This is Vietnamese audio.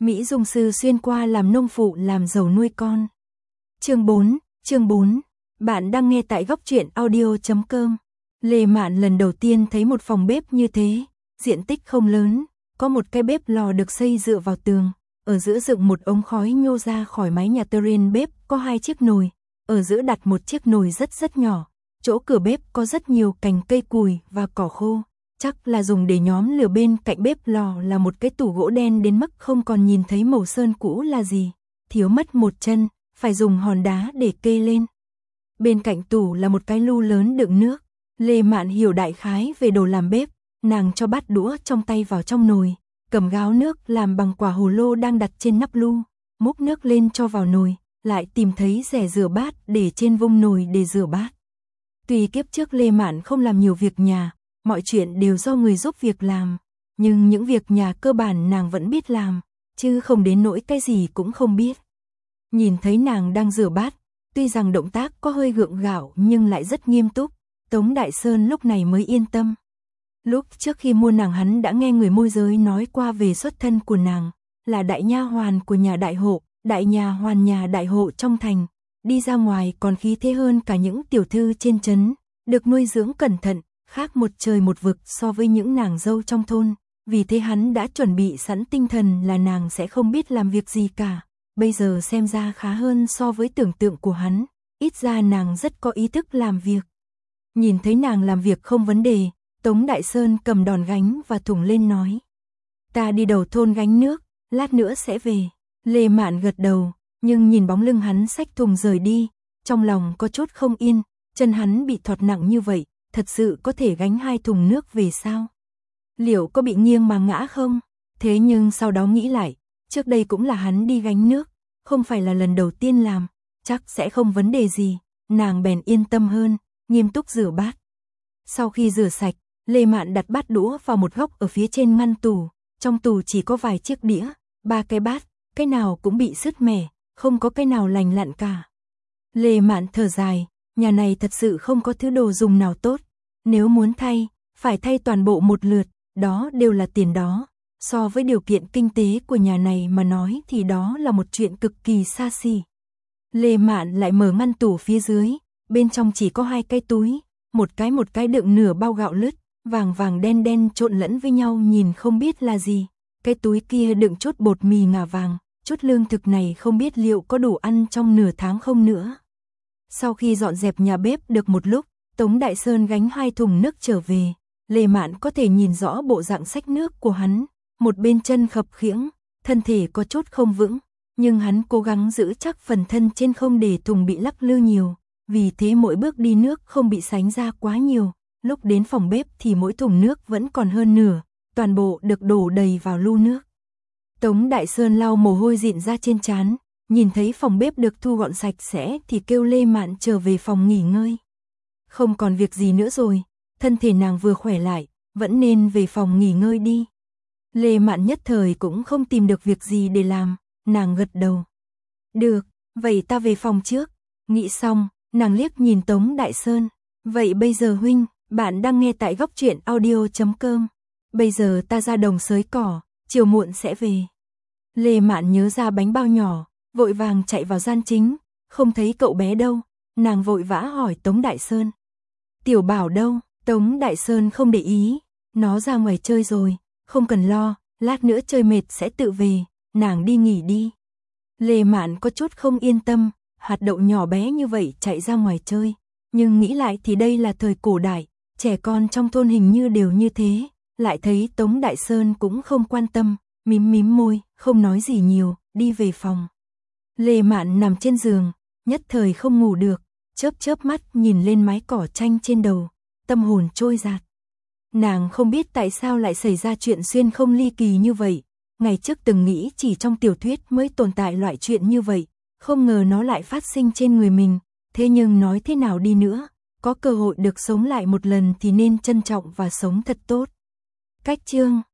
Mỹ Dung Sư xuyên qua làm nông phụ làm giàu nuôi con. Chương 4. Bạn đang nghe tại góc truyện audio.com. Lê Mạn lần đầu tiên thấy một phòng bếp như thế, diện tích không lớn, có một cái bếp lò được xây dựa vào tường, ở giữa dựng một ống khói nhô ra khỏi mái nhà terrain bếp có 2 chiếc nồi, ở giữa đặt một chiếc nồi rất nhỏ, chỗ cửa bếp có rất nhiều cành cây củi và cỏ khô, chắc là dùng để nhóm lửa. Bên cạnh bếp lò là một cái tủ gỗ đen đến mức không còn nhìn thấy màu sơn cũ là gì, thiếu mất một chân, phải dùng hòn đá để kê lên. Bên cạnh tủ là một cái lu lớn đựng nước. Lê Mạn hiểu đại khái về đồ làm bếp, nàng cho bát đũa trong tay vào trong nồi, cầm gáo nước làm bằng quả hồ lô đang đặt trên nắp lu, múc nước lên cho vào nồi, lại tìm thấy rẻ rửa bát để trên vung nồi để rửa bát. Tuy kiếp trước Lê Mạn không làm nhiều việc nhà, mọi chuyện đều do người giúp việc làm, nhưng những việc nhà cơ bản nàng vẫn biết làm, chứ không đến nỗi cái gì cũng không biết. Nhìn thấy nàng đang rửa bát, tuy rằng động tác có hơi gượng gạo nhưng lại rất nghiêm túc, Tống Đại Sơn lúc này mới yên tâm. Lúc trước khi mua nàng hắn đã nghe người môi giới nói qua về xuất thân của nàng, là đại nha hoàn của nhà đại hộ, đại nha hoàn nhà đại hộ trong thành, đi ra ngoài còn khí thế hơn cả những tiểu thư trên trấn, được nuôi dưỡng cẩn thận, khác một trời một vực so với những nàng dâu trong thôn, vì thế hắn đã chuẩn bị sẵn tinh thần là nàng sẽ không biết làm việc gì cả. Bây giờ xem ra khá hơn so với tưởng tượng của hắn, ít ra nàng rất có ý thức làm việc. Nhìn thấy nàng làm việc không vấn đề, Tống Đại Sơn cầm đòn gánh và thùng lên nói: "Ta đi đầu thôn gánh nước, lát nữa sẽ về." Lê Mạn gật đầu, nhưng nhìn bóng lưng hắn xách thùng rời đi, trong lòng có chút không yên, chân hắn bị thọt nặng như vậy, thật sự có thể gánh 2 thùng nước về sao? Liệu có bị nghiêng mà ngã không? Thế nhưng sau đó nghĩ lại, trước đây cũng là hắn đi gánh nước, không phải là lần đầu tiên làm, chắc sẽ không vấn đề gì, nàng bèn yên tâm hơn, nghiêm túc rửa bát. Sau khi rửa sạch, Lê Mạn đặt bát đũa vào một góc ở phía trên ngăn tủ, trong tủ chỉ có vài chiếc đĩa, 3 cái bát, cái nào cũng bị sứt mẻ, không có cái nào lành lặn cả. Lê Mạn thở dài, nhà này thật sự không có thứ đồ dùng nào tốt, nếu muốn thay, phải thay toàn bộ một lượt, đó đều là tiền đó. So với điều kiện kinh tế của nhà này mà nói thì đó là một chuyện cực kỳ xa xỉ. Lê Mạn lại mở ngăn tủ phía dưới, bên trong chỉ có 2 cái túi, một cái đựng nửa bao gạo lứt, vàng đen trộn lẫn với nhau nhìn không biết là gì. Cái túi kia đựng chút bột mì ngả vàng, chút lương thực này không biết liệu có đủ ăn trong nửa tháng không nữa. Sau khi dọn dẹp nhà bếp được một lúc, Tống Đại Sơn gánh 2 thùng nước trở về, Lê Mạn có thể nhìn rõ bộ dạng xách nước của hắn. Một bên chân khập khiễng, thân thể có chút không vững, nhưng hắn cố gắng giữ chắc phần thân trên không để thùng bị lắc lư nhiều, vì thế mỗi bước đi nước không bị sánh ra quá nhiều, lúc đến phòng bếp thì mỗi thùng nước vẫn còn hơn nửa, toàn bộ được đổ đầy vào lu nước. Tống Đại Sơn lau mồ hôi dịn ra trên trán, nhìn thấy phòng bếp được thu gọn sạch sẽ thì kêu Lê Mạn trở về phòng nghỉ ngơi. Không còn việc gì nữa rồi, thân thể nàng vừa khỏe lại, vẫn nên về phòng nghỉ ngơi đi. Lê Mạn nhất thời cũng không tìm được việc gì để làm, nàng gật đầu. Được, vậy ta về phòng trước. Nghĩ xong, nàng liếc nhìn Tống Đại Sơn. Vậy bây giờ huynh, bạn đang nghe tại góc truyện audio.com. Bây giờ ta ra đồng xới cỏ, chiều muộn sẽ về. Lê Mạn nhớ ra bánh bao nhỏ, vội vàng chạy vào gian chính, không thấy cậu bé đâu, nàng vội vã hỏi Tống Đại Sơn. Tiểu Bảo đâu? Tống Đại Sơn không để ý, nó ra ngoài chơi rồi. Không cần lo, lát nữa chơi mệt sẽ tự về, nàng đi nghỉ đi. Lê Mạn có chút không yên tâm, hạt đậu nhỏ bé như vậy chạy ra ngoài chơi, nhưng nghĩ lại thì đây là thời cổ đại, trẻ con trong thôn hình như đều như thế, lại thấy Tống Đại Sơn cũng không quan tâm, mím môi, không nói gì nhiều, đi về phòng. Lê Mạn nằm trên giường, nhất thời không ngủ được, chớp mắt nhìn lên mái cỏ tranh trên đầu, tâm hồn trôi dạt. Nàng không biết tại sao lại xảy ra chuyện xuyên không ly kỳ như vậy, ngày trước từng nghĩ chỉ trong tiểu thuyết mới tồn tại loại chuyện như vậy, không ngờ nó lại phát sinh trên người mình, thế nhưng nói thế nào đi nữa, có cơ hội được sống lại một lần thì nên trân trọng và sống thật tốt. Cách chương